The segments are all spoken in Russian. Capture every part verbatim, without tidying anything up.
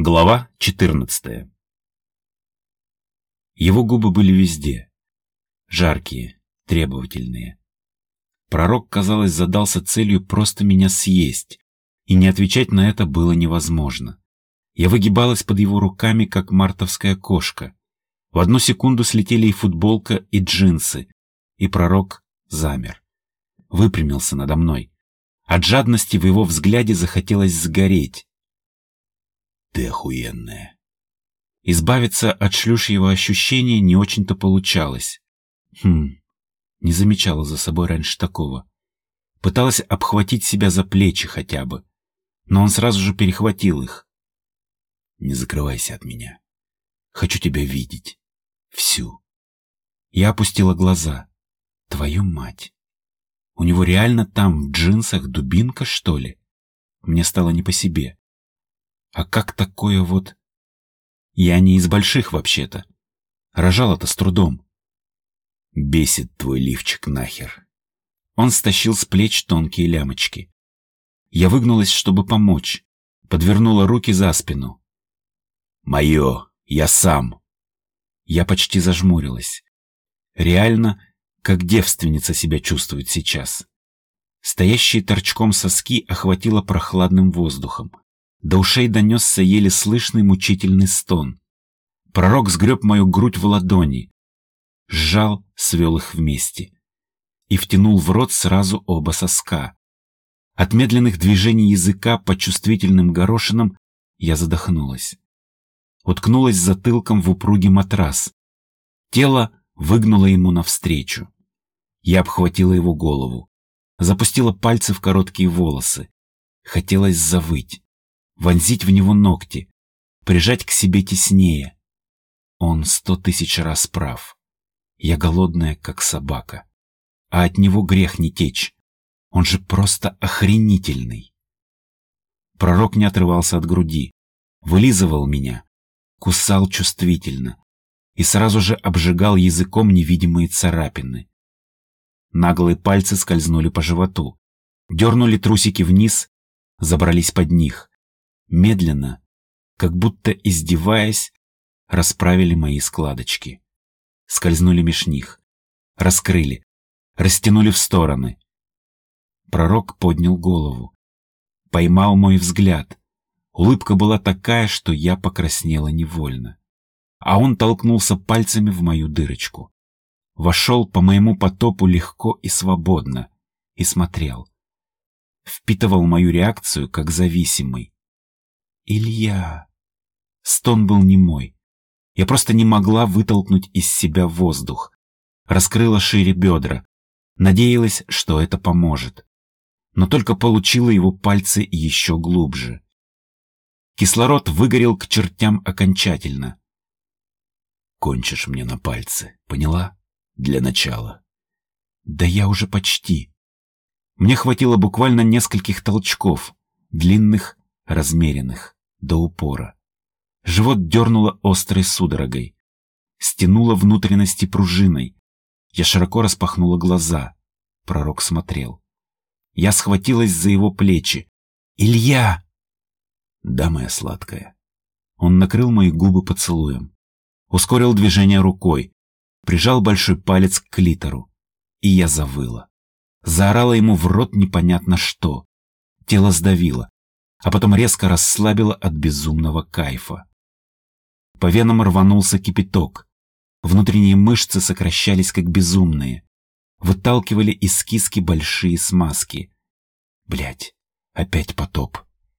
Глава четырнадцатая. Его губы были везде. Жаркие, требовательные. Пророк, казалось, задался целью просто меня съесть, и не отвечать на это было невозможно. Я выгибалась под его руками, как мартовская кошка. В одну секунду слетели и футболка, и джинсы, и пророк замер. Выпрямился надо мной. От жадности в его взгляде захотелось сгореть. «Ты охуенная». Избавиться от шлюшьего ощущения не очень-то получалось. Хм, не замечала за собой раньше такого. Пыталась обхватить себя за плечи хотя бы, но он сразу же перехватил их. «Не закрывайся от меня. Хочу тебя видеть. Всю». Я опустила глаза. Твою мать. У него реально там в джинсах дубинка, что ли? Мне стало не по себе. А как такое вот... Я не из больших вообще-то. Рожала-то с трудом. Бесит твой лифчик нахер. Он стащил с плеч тонкие лямочки. Я выгнулась, чтобы помочь. Подвернула руки за спину. Мое, я сам. Я почти зажмурилась. Реально, как девственница себя чувствует сейчас. Стоящие торчком соски охватило прохладным воздухом. До ушей донесся еле слышный мучительный стон. Пророк сгреб мою грудь в ладони, сжал, свел их вместе и втянул в рот сразу оба соска. От медленных движений языка по чувствительным горошинам я задохнулась. Уткнулась затылком в упругий матрас. Тело выгнуло ему навстречу. Я обхватила его голову, запустила пальцы в короткие волосы. Хотелось завыть. Вонзить в него ногти, прижать к себе теснее. Он сто тысяч раз прав. Я голодная, как собака. А от него грех не течь. Он же просто охренительный. Пророк не отрывался от груди, вылизывал меня, кусал чувствительно и сразу же обжигал языком невидимые царапины. Наглые пальцы скользнули по животу, дернули трусики вниз, забрались под них. Медленно, как будто издеваясь, расправили мои складочки. Скользнули меж них, раскрыли, растянули в стороны. Пророк поднял голову, поймал мой взгляд. Улыбка была такая, что я покраснела невольно. А он толкнулся пальцами в мою дырочку. Вошел по моему потопу легко и свободно и смотрел. Впитывал мою реакцию, как зависимый. «Илья!» Стон был немой. Я просто не могла вытолкнуть из себя воздух. Раскрыла шире бедра. Надеялась, что это поможет. Но только получила его пальцы еще глубже. Кислород выгорел к чертям окончательно. «Кончишь мне на пальцы, поняла? Для начала». «Да я уже почти». Мне хватило буквально нескольких толчков, длинных, размеренных, до упора. Живот дернуло острой судорогой. Стянуло внутренности пружиной. Я широко распахнула глаза. Пророк смотрел. Я схватилась за его плечи. «Илья!» «Да, моя сладкая». Он накрыл мои губы поцелуем. Ускорил движение рукой. Прижал большой палец к клитору. И я завыла. Заорала ему в рот непонятно что. Тело сдавило, а потом резко расслабило от безумного кайфа. По венам рванулся кипяток. Внутренние мышцы сокращались как безумные. Выталкивали из киски большие смазки. Блядь, опять потоп.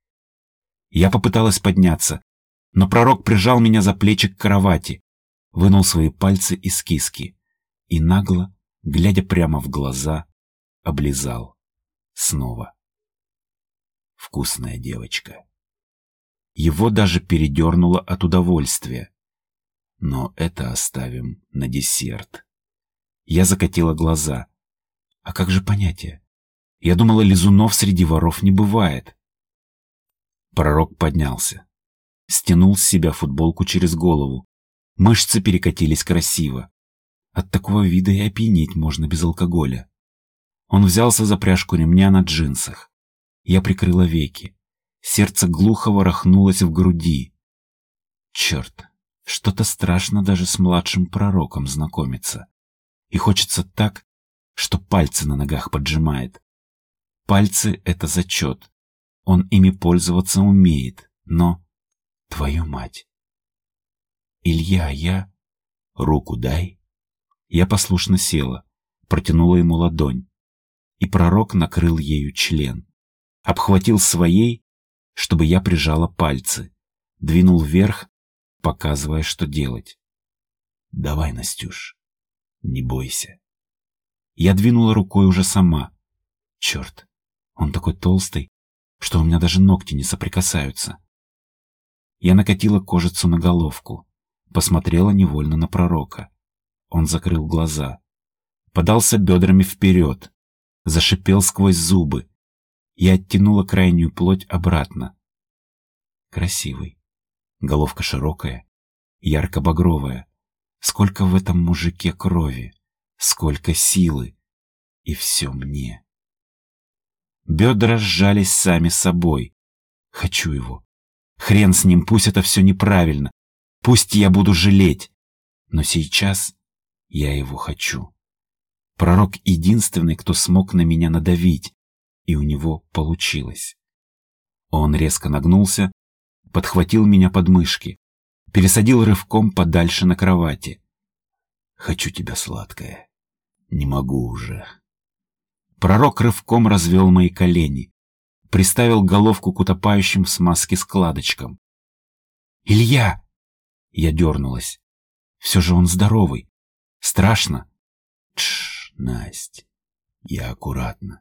Я попыталась подняться, но пророк прижал меня за плечи к кровати, вынул свои пальцы из киски и нагло, глядя прямо в глаза, облизал. Снова. Вкусная девочка. Его даже передернуло от удовольствия. Но это оставим на десерт. Я закатила глаза. А как же понятие? Я думала, лизунов среди воров не бывает. Пророк поднялся. Стянул с себя футболку через голову. Мышцы перекатились красиво. От такого вида и опьянеть можно без алкоголя. Он взялся за пряжку ремня на джинсах. Я прикрыла веки. Сердце глухо ворохнулось в груди. Черт, что-то страшно даже с младшим пророком знакомиться. И хочется так, что пальцы на ногах поджимает. Пальцы — это зачет. Он ими пользоваться умеет, но... Твою мать! Илья, я... Руку дай. Я послушно села, протянула ему ладонь. И пророк накрыл ею член. Обхватил своей, чтобы я прижала пальцы. Двинул вверх, показывая, что делать. Давай, Настюш, не бойся. Я двинула рукой уже сама. Черт, он такой толстый, что у меня даже ногти не соприкасаются. Я накатила кожицу на головку, посмотрела невольно на пророка. Он закрыл глаза, подался бедрами вперед, зашипел сквозь зубы. Я оттянула крайнюю плоть обратно. Красивый, головка широкая, ярко-багровая. Сколько в этом мужике крови, сколько силы, и все мне. Бедра сжались сами собой. Хочу его. Хрен с ним, пусть это все неправильно. Пусть я буду жалеть. Но сейчас я его хочу. Пророк единственный, кто смог на меня надавить, и у него получилось. Он резко нагнулся, подхватил меня под мышки, пересадил рывком подальше на кровати. Хочу тебя, сладкая. Не могу уже. Пророк рывком развел мои колени, приставил головку к утопающим в смазке складочкам. «Илья!» Я дернулась. Все же он здоровый. Страшно. Тш, Насть, я аккуратно.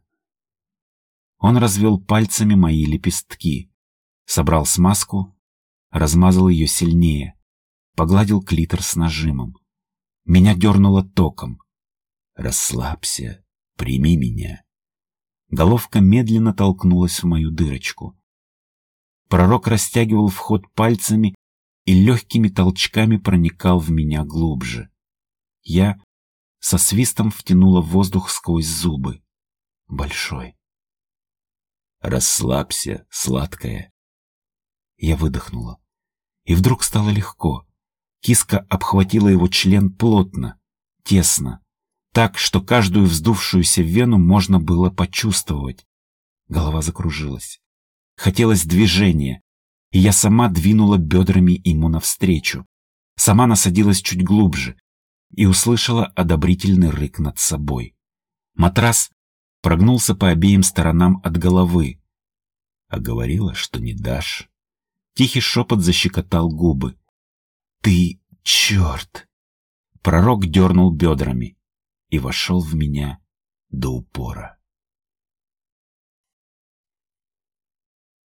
Он развел пальцами мои лепестки, собрал смазку, размазал ее сильнее, погладил клитор с нажимом. Меня дернуло током. Расслабься, прими меня. Головка медленно толкнулась в мою дырочку. Пророк растягивал вход пальцами и легкими толчками проникал в меня глубже. Я со свистом втянула воздух сквозь зубы. Большой. Расслабься, сладкая. Я выдохнула. И вдруг стало легко. Киска обхватила его член плотно, тесно, так, что каждую вздувшуюся вену можно было почувствовать. Голова закружилась. Хотелось движения, и я сама двинула бедрами ему навстречу. Сама насадилась чуть глубже и услышала одобрительный рык над собой. Матрас прогнулся по обеим сторонам от головы. А говорила, что не дашь. Тихий шепот защекотал губы. «Ты черт!» Пророк дернул бедрами и вошел в меня до упора.